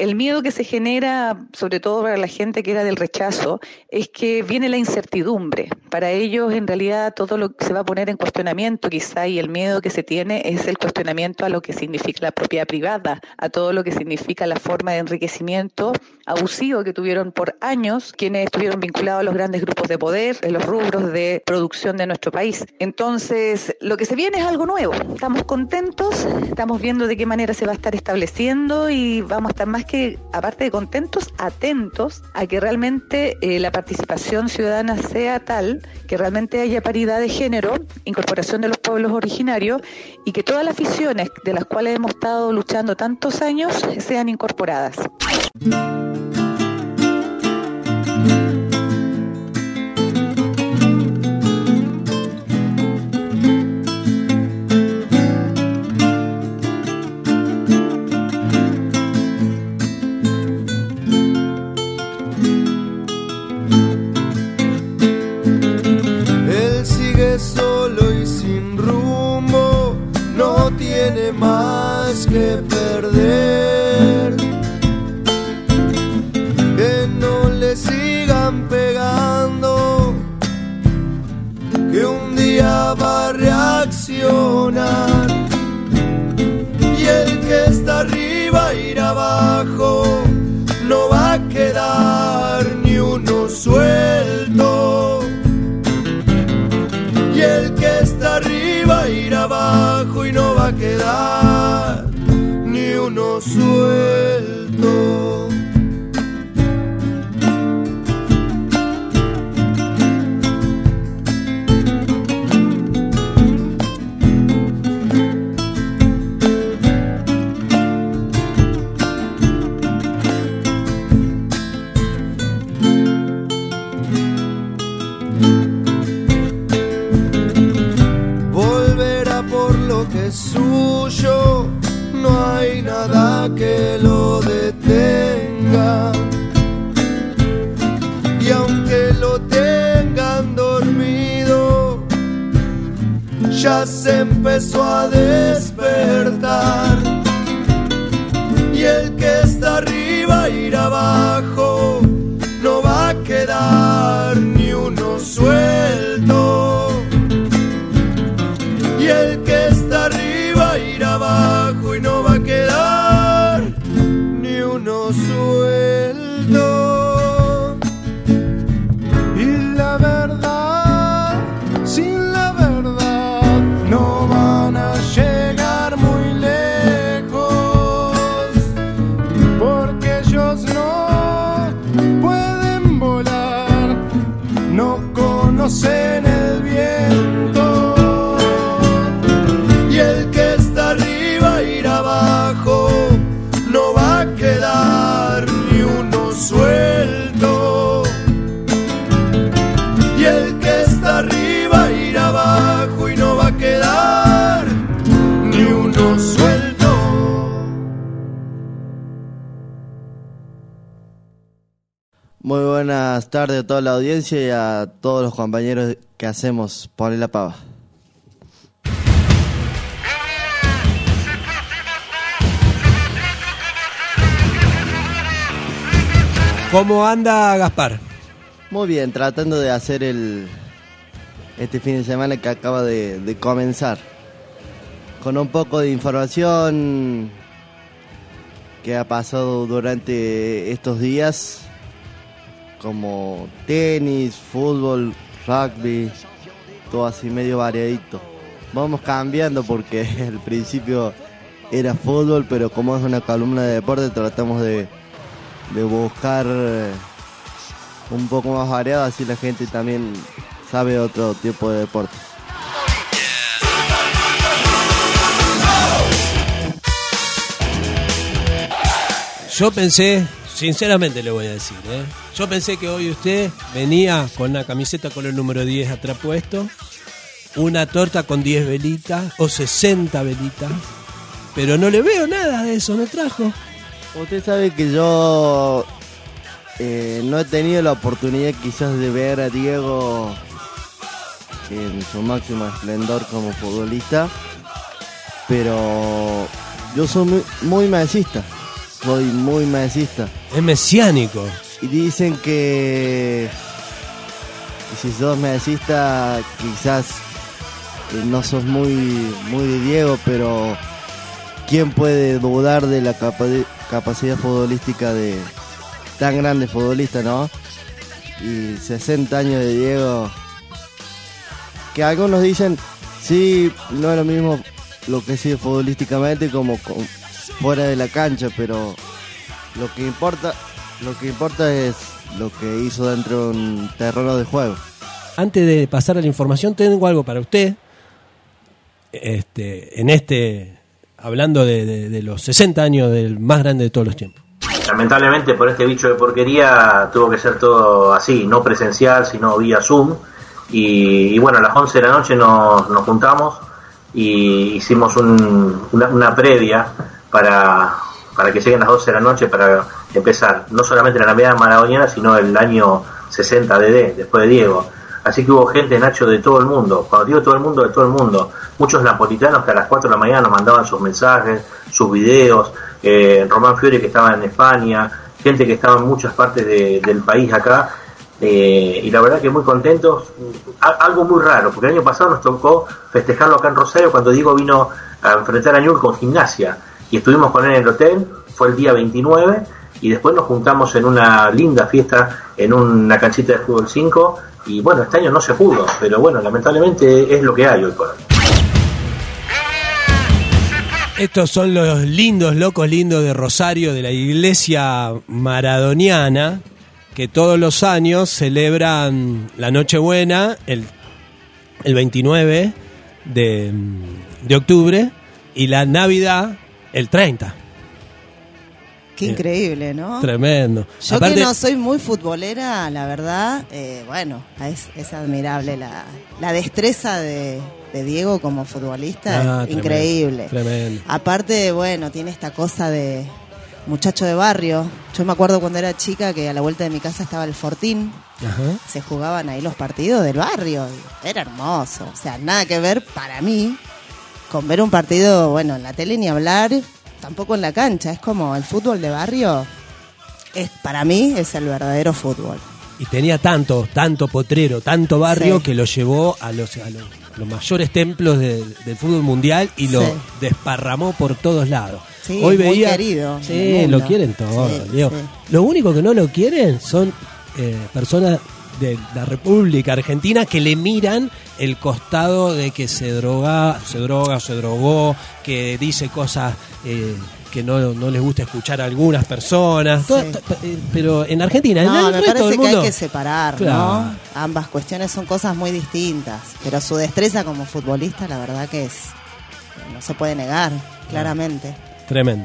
El miedo que se genera, sobre todo para la gente que era del rechazo, es que viene la incertidumbre. Para ellos, en realidad, todo lo que se va a poner en cuestionamiento, quizá, y el miedo que se tiene es el cuestionamiento a lo que significa la propiedad privada, a todo lo que significa la forma de enriquecimiento abusivo que tuvieron por años quienes estuvieron vinculados a los grandes grupos de poder en los rubros de producción de nuestro país. Entonces, lo que se viene es algo nuevo. Estamos contentos, estamos viendo de qué manera se va a estar estableciendo y vamos a estar más que, aparte de contentos, atentos a que realmente eh, la participación ciudadana sea tal, que realmente haya paridad de género, incorporación de los pueblos originarios y que todas las visiones de las cuales hemos estado luchando tantos años sean incorporadas. Él sigue solo y sin rumbo, no tiene más que perder. Que no le sigan pegando, que un día va a reaccionar. Y el que está arriba irá abajo, no va a quedar ni uno suelto. Y el que está arriba irá abajo y no va a quedar ni uno suelto. Suyo, no hay nada que lo detenga. Y aunque lo tengan dormido, ya se empezó a despertar. Y el que está arriba irá abajo, no va a quedar ni uno suelto. Y el que está arriba irá abajo y no va a quedar ni uno suelto. Y la verdad, sin la verdad, no van a llegar muy lejos, porque ellos no pueden volar, no conocen el viento. No va a quedar ni uno suelto. Y el que está arriba irá abajo y no va a quedar ni uno suelto. Muy buenas tardes a toda la audiencia y a todos los compañeros que hacemos Ponle la Pava. ¿Cómo anda Gaspar? Muy bien, tratando de hacer el este fin de semana que acaba de, de comenzar. Con un poco de información que ha pasado durante estos días, como tenis, fútbol, rugby, todo así medio variadito. Vamos cambiando porque al principio era fútbol, pero como es una columna de deporte tratamos de de buscar un poco más variado, así la gente también sabe otro tipo de deporte. Yo pensé, sinceramente le voy a decir, ¿eh? yo pensé que hoy usted venía con una camiseta con el número diez atrás puesto, una torta con diez velitas o sesenta velitas, pero no le veo nada de eso, no trajo. Usted sabe que yo eh, no he tenido la oportunidad quizás de ver a Diego en su máximo esplendor como futbolista, pero yo soy muy, muy mesista. soy muy mesista. Es mesiánico. Y dicen que si sos mesista, quizás eh, no sos muy, muy de Diego, pero ¿quién puede dudar de la capa- capacidad futbolística de tan grande futbolista, no? Y sesenta años de Diego, que algunos dicen, sí, no es lo mismo lo que sigue futbolísticamente como con, fuera de la cancha, pero lo que importa, lo que importa es lo que hizo dentro de un terreno de juego. Antes de pasar a la información, tengo algo para usted. Este, en este, hablando de, de, de los sesenta años del más grande de todos los tiempos. Lamentablemente por este bicho de porquería tuvo que ser todo así, no presencial, sino vía Zoom. Y, y bueno, a las once de la noche nos, nos juntamos y hicimos un, una, una previa para, para que lleguen las doce de la noche para empezar no solamente la Navidad maradoniana, sino el año sesenta D D, después de Diego. Así que hubo gente, Nacho, de todo el mundo. Cuando digo todo el mundo, de todo el mundo. Muchos napolitanos que a las cuatro de la mañana nos mandaban sus mensajes, sus videos. Eh, Román Fiore, que estaba en España. Gente que estaba en muchas partes de, del país acá. Eh, y la verdad que muy contentos. A- algo muy raro, porque el año pasado nos tocó festejarlo acá en Rosario cuando Diego vino a enfrentar a Newell's con Gimnasia. Y estuvimos con él en el hotel. Fue el día veintinueve. Y después nos juntamos en una linda fiesta en una canchita de fútbol cinco. Y bueno, este año no se pudo, pero bueno, lamentablemente es lo que hay hoy por hoy. Estos son los lindos, locos lindos de Rosario, de la iglesia maradoniana, que todos los años celebran la Nochebuena el, el veintinueve de, de octubre y la Navidad el treinta. Qué increíble, ¿no? Tremendo. Yo Aparte, que no soy muy futbolera, la verdad, eh, bueno, es, es admirable la, la destreza de, de Diego como futbolista, Ah, es increíble. tremendo. Aparte, bueno, tiene esta cosa de muchacho de barrio. Yo me acuerdo cuando era chica que a la vuelta de mi casa estaba el Fortín. Ajá. Se jugaban ahí los partidos del barrio. Era hermoso. O sea, nada que ver para mí con ver un partido, bueno, en la tele ni hablar, tampoco en la cancha. Es como el fútbol de barrio, es para mí es el verdadero fútbol. Y tenía tanto, tanto potrero, tanto barrio Sí. que lo llevó a los, a los, los mayores templos de- del fútbol mundial y lo Sí. desparramó por todos lados. Sí, Hoy muy veía, querido en sí, el mundo. lo quieren todos, Sí, Diego. sí. Lo único que no lo quieren son eh, personas de la República Argentina que le miran el costado de que se droga, se droga, se drogó, que dice cosas eh, que no, no les gusta escuchar a algunas personas. Todo- Sí. eh, pero en Argentina, en No, el me resto parece del que mundo, hay que separar, Claro. ¿no? Ambas cuestiones son cosas muy distintas, pero su destreza como futbolista, la verdad que es, no se puede negar, claramente. Tremendo.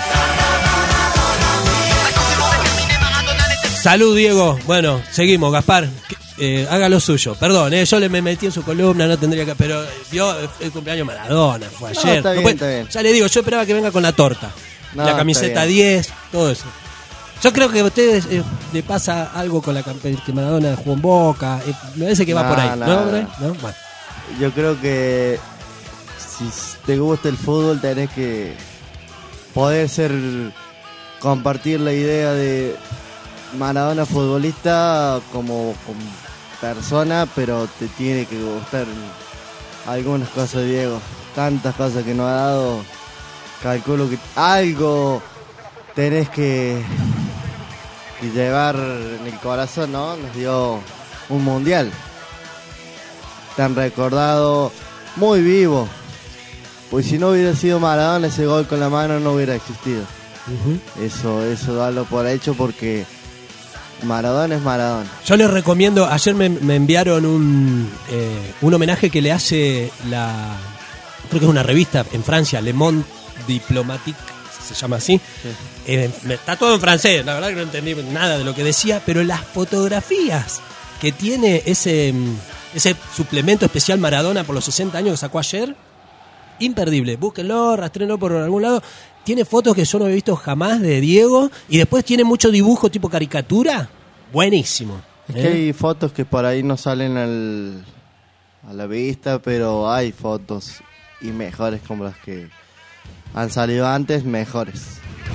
Salud, Diego. Bueno, seguimos, Gaspar. Eh, haga lo suyo. Perdón, eh, yo le me metí en su columna, no tendría que. Pero vio el cumpleaños Maradona, fue No, ayer. está bien, puede- está bien. Ya le digo, yo esperaba que venga con la torta. No, la está camiseta bien. diez, todo eso. Yo creo que a ustedes eh, le pasa algo con la campe- que Maradona jugó en Boca. eh, me parece que va No, por ahí. no, ¿No? no. ¿Por ahí? ¿No? Bueno. Yo creo que si te gusta el fútbol tenés que poder ser, compartir la idea de Maradona futbolista como, como persona, pero te tiene que gustar algunas cosas de Diego. Tantas cosas que nos ha dado, calculo que algo tenés que, que llevar en el corazón, ¿no? Nos dio un mundial tan recordado, muy vivo. Pues si no hubiera sido Maradona, ese gol con la mano no hubiera existido. Eso, eso dalo por hecho porque Maradona es Maradona. Yo les recomiendo, ayer me, me enviaron un, eh, un homenaje que le hace la, creo que es una revista en Francia, Le Monde Diplomatique, se llama así. Eh, me- está todo en francés, la verdad que no entendí nada de lo que decía, pero las fotografías que tiene ese, mm, ese suplemento especial Maradona por los sesenta años que sacó ayer, imperdible. Búsquenlo, rastrenlo por algún lado. Tiene fotos que yo no he visto jamás de Diego y después tiene mucho dibujo tipo caricatura. Buenísimo. Es ¿eh? que hay fotos que por ahí no salen al, a la vista, pero hay fotos y mejores como las que han salido antes, mejores.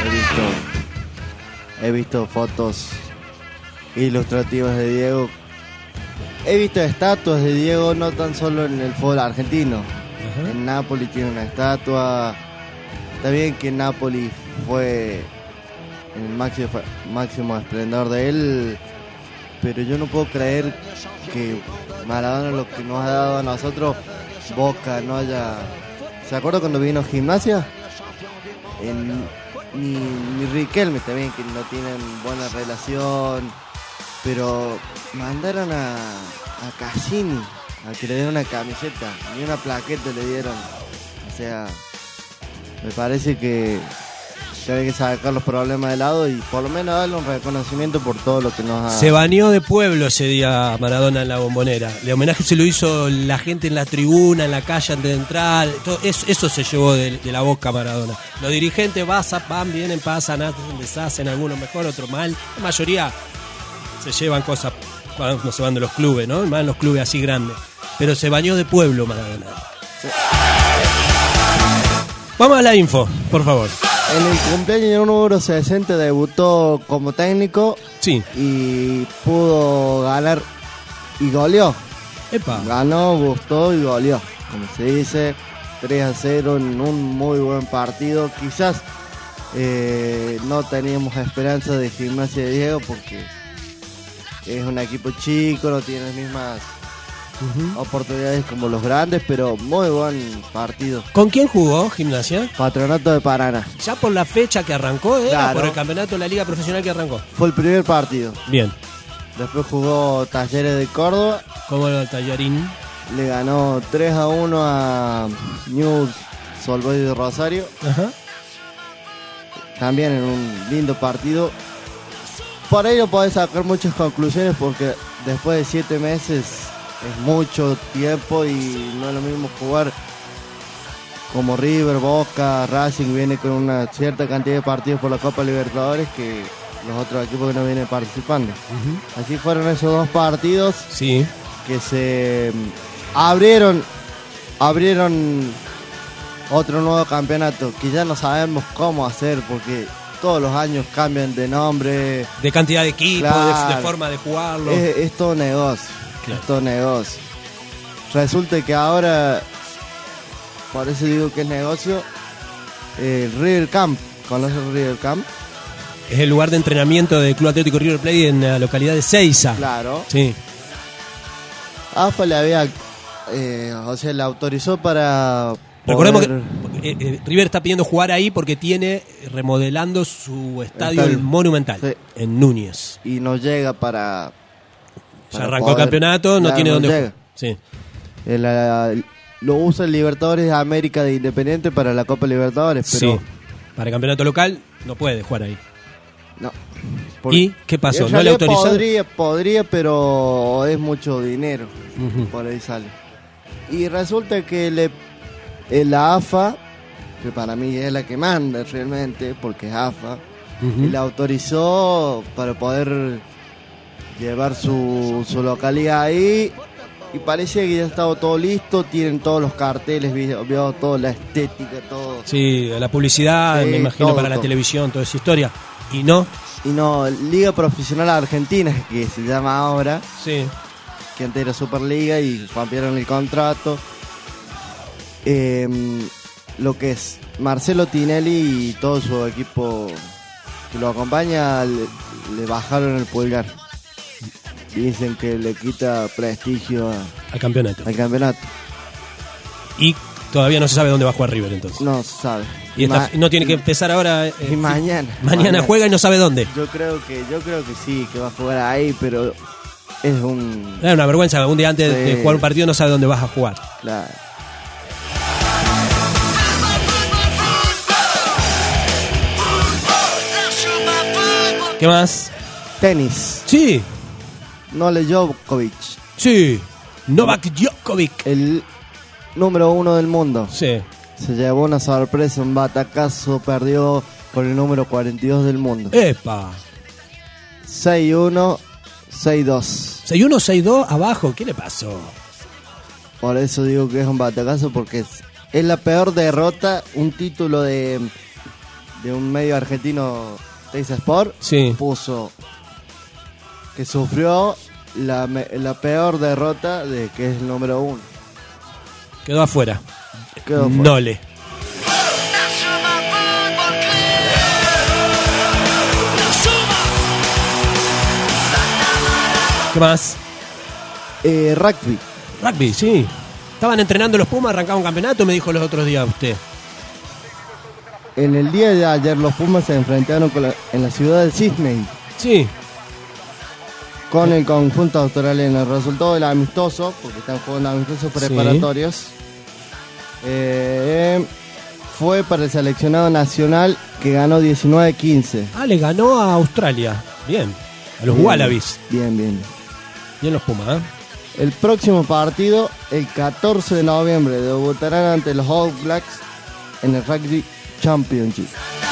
He visto, he visto fotos ilustrativas de Diego. He visto estatuas de Diego no tan solo en el fútbol argentino. Uh-huh. En Nápoles tiene una estatua. Está bien que Nápoles fue el máximo, máximo esplendor de él, pero yo no puedo creer que Maradona, lo que nos ha dado a nosotros, Boca no haya... ¿Se acuerda cuando vino Gimnasia? En, ni, ni Riquelme también, que no tienen buena relación, pero mandaron a, a Cassini a que le dieran una camiseta, ni una plaqueta le dieron. O sea, me parece que hay que sacar los problemas de lado y por lo menos darle un reconocimiento por todo lo que nos ha... Se bañó de pueblo ese día Maradona en la Bombonera. El homenaje se lo hizo la gente en la tribuna, en la calle antes de entrar. Todo eso, eso se llevó de, de la Boca Maradona. Los dirigentes basan, van, vienen, pasan, hacen, deshacen, algunos mejor, otros mal. La mayoría se llevan cosas cuando se van de los clubes, ¿no? Más en los clubes así grandes. Pero se bañó de pueblo Maradona. Sí. Vamos a la info, por favor. En el cumpleaños número sesenta debutó como técnico. Sí. Y pudo ganar y goleó. Epa. Ganó, gustó y goleó. Como se dice, tres a cero en un muy buen partido. Quizás eh, no teníamos esperanza de Gimnasia de Diego porque es un equipo chico, no tiene las mismas uh-huh. oportunidades como los grandes, pero muy buen partido. ¿Con quién jugó Gimnasia? Patronato de Paraná. Ya por la fecha que arrancó, ¿eh? Claro. Por el campeonato de la liga profesional que arrancó. Fue el primer partido. Bien. Después jugó Talleres de Córdoba. ¿Cómo era el Tallerín? Le ganó tres a uno a News Solboy de Rosario. Ajá. También en un lindo partido. Por ahí no podés sacar muchas conclusiones porque después de siete meses es mucho tiempo y no es lo mismo jugar como River, Boca, Racing viene con una cierta cantidad de partidos por la Copa Libertadores que los otros equipos que no vienen participando. Uh-huh. Así fueron esos dos partidos sí. que se abrieron, abrieron otro nuevo campeonato que ya no sabemos cómo hacer porque todos los años cambian de nombre, de cantidad de equipos, claro. de, de forma de jugarlo. Es, es todo negocio, claro. es todo negocio. Resulta que ahora, por eso digo que es negocio, el River Camp, ¿conoces el River Camp? Es el lugar de entrenamiento del Club Atlético River Plate en la localidad de Seiza. Claro. Sí. A F A le había, eh, o sea, le autorizó para... Recordemos poder... que eh, eh, River está pidiendo jugar ahí porque tiene remodelando su estadio, estadio. El Monumental, sí. en Núñez. Y no llega para... para ya arrancó poder... el campeonato, no claro, tiene no dónde jugar. Sí. El, el, lo usa el Libertadores de América de Independiente para la Copa Libertadores, pero... Sí. Para el campeonato local no puede jugar ahí. No. Por... ¿Y qué pasó? ¿No le autorizó? Podría, podría, pero es mucho dinero. Uh-huh. Por ahí sale. Y resulta que le, la A F A, que para mí es la que manda realmente, porque es A F A, uh-huh. le autorizó para poder llevar su, su localidad ahí. Y parecía que ya estaba todo listo, tienen todos los carteles, vio toda la estética, todo. Sí, la publicidad, sí, me imagino, todo, para todo. La televisión, toda esa historia. ¿Y no? Y no, Liga Profesional Argentina, que se llama ahora. Sí. Que antes era Superliga y rompieron el contrato. Eh, lo que es Marcelo Tinelli y todo su equipo que lo acompaña le, le bajaron el pulgar. Dicen que le quita prestigio a, al campeonato. Al campeonato. Y todavía no se sabe dónde va a jugar River entonces. No se sabe. Y esta, Ma- no tiene que empezar ahora. Eh, y mañana, mañana. Mañana juega y no sabe dónde. Yo creo que, yo creo que sí, que va a jugar ahí, pero es un. Es una vergüenza. Un día antes sí. de jugar un partido no sabe dónde vas a jugar. Claro. ¿Qué más? Tenis. Sí. Novak Djokovic. Sí. Novak Djokovic. El número uno del mundo. Sí. Se llevó una sorpresa, un batacazo, perdió con el número cuarenta y dos del mundo. ¡Epa! seis uno, seis dos. seis uno, seis dos abajo, ¿qué le pasó? Por eso digo que es un batacazo, porque es, es la peor derrota, un título de, de un medio argentino, Teis Sport, sí. puso que sufrió la, la peor derrota de que es el número uno. Quedó afuera. Quedó afuera. Nole. ¿Qué más? Eh, rugby. Rugby, sí. Estaban entrenando los Pumas, arrancaba un campeonato, me dijo los otros días usted. En el día de ayer los Pumas se enfrentaron con la, en la ciudad de Sydney. Sí. Con el conjunto australiano. Resultó el amistoso, porque están jugando amistosos preparatorios. Sí. Eh, fue para el seleccionado nacional que ganó diecinueve quince. Ah, le ganó a Australia. Bien. A los bien, Wallabies. Bien, bien. Bien los Pumas, ¿eh? El próximo partido, el catorce de noviembre, debutarán ante los All Blacks en el Rugby Championship.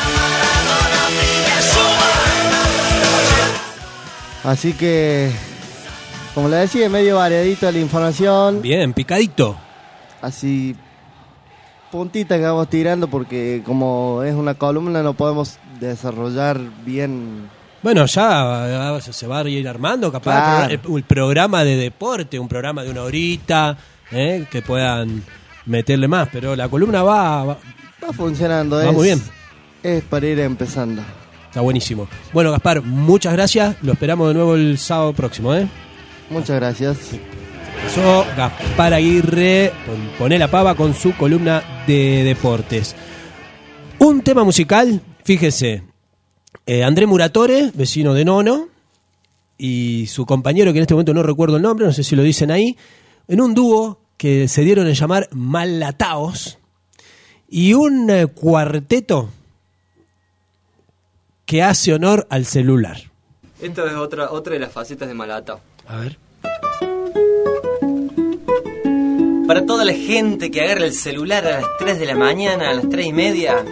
Así que, como le decía, medio variadito la información. Bien, picadito. Así, puntita que vamos tirando porque como es una columna no podemos desarrollar bien. Bueno, ya se va a ir armando, capaz claro. el, el programa de deporte, un programa de una horita, ¿eh? que puedan meterle más, pero la columna va... Va, va funcionando, va es, muy bien. Es para ir empezando. Está buenísimo. Bueno, Gaspar, muchas gracias, lo esperamos de nuevo el sábado próximo, ¿eh? Muchas gracias. Sí. Pasó Gaspar Aguirre, Poné la Pava con su columna de deportes. Un tema musical, fíjese... Eh, André Muratore, vecino de Nono, y su compañero, que en este momento no recuerdo el nombre, no sé si lo dicen ahí, en un dúo que se dieron a llamar Malataos, y un eh, cuarteto que hace honor al celular. Esta es otra, otra de las facetas de Malatao. A ver. Para toda la gente que agarra el celular a las tres de la mañana, a las tres y media...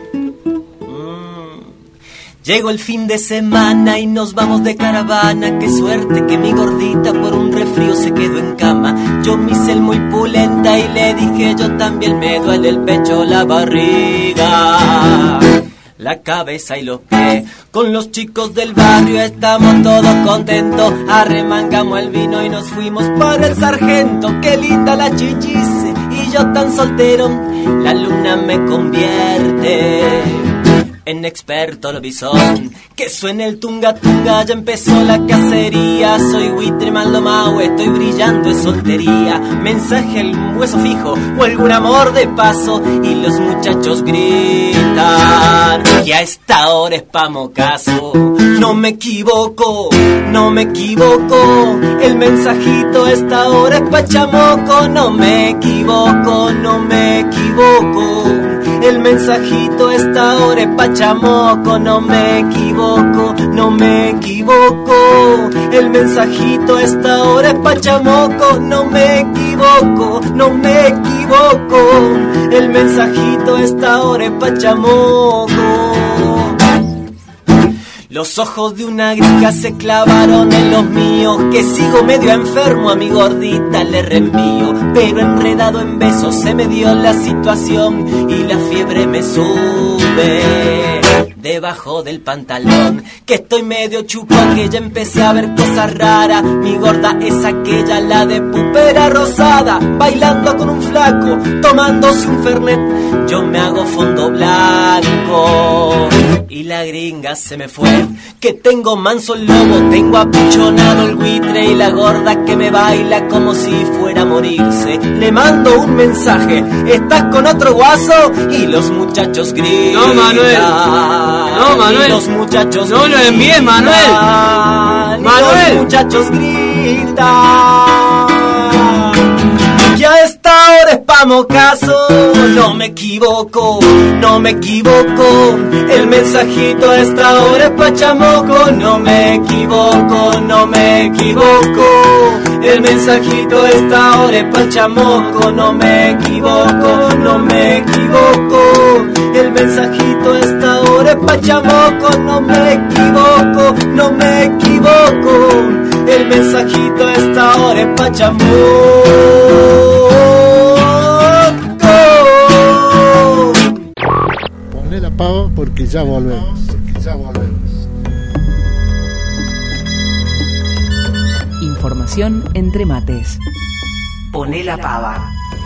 Llegó el fin de semana y nos vamos de caravana. Qué suerte que mi gordita por un resfrío se quedó en cama. Yo me hice el muy pulenta y le dije yo también me duele el pecho, la barriga, la cabeza y los pies. Con los chicos del barrio estamos todos contentos. Arremangamos el vino y nos fuimos para el Sargento. Qué linda la chichise y yo tan soltero. La luna me convierte en experto lobizón. Que suene el tunga tunga, ya empezó la cacería. Soy buitre maldomao, estoy brillando en soltería. Mensaje al hueso fijo o algún amor de paso. Y los muchachos gritan que a esta hora es pa' mocaso. No me equivoco, no me equivoco. El mensajito a esta hora es pa' chamoco. No me equivoco, no me equivoco. El mensajito a esta hora es pa' chamoco. No me equivoco, no me equivoco. El mensajito a esta hora es pa' chamoco. No me equivoco, no me equivoco. El mensajito a esta hora es pa' chamoco. Los ojos de una gringa se clavaron en los míos. Que sigo medio enfermo, a mi gordita le reenvío. Pero enredado en besos se me dio la situación y la fiebre me sube debajo del pantalón. Que estoy medio chupo, que ya empecé a ver cosas raras. Mi gorda es aquella, la de pupera rosada, bailando con un flaco, tomándose un fernet. Yo me hago fondo blanco y la gringa se me fue. Que tengo manso el lobo, tengo apichonado el buitre. Y la gorda que me baila como si fuera a morirse. Le mando un mensaje, ¿estás con otro guaso? Y los muchachos gritan. No, Manuel. No, Manuel. Y los muchachos no lo envíes, Manuel. Manuel. Los muchachos gritan. Y a esta hora es pa' mocaso. No me equivoco, no me equivoco. El mensajito a esta hora es pa' chamoco. No me equivoco, no me equivoco. El mensajito a esta hora es pa' chamoco. No me equivoco, no me equivoco. El mensajito a esta hora es pa' chamoco. No me equivoco, no me equivoco. El mensajito a esta hora es pa' chamoco. Poné la pava porque ya volvemos. Porque ya volvemos. Información entre mates. Poné la pava.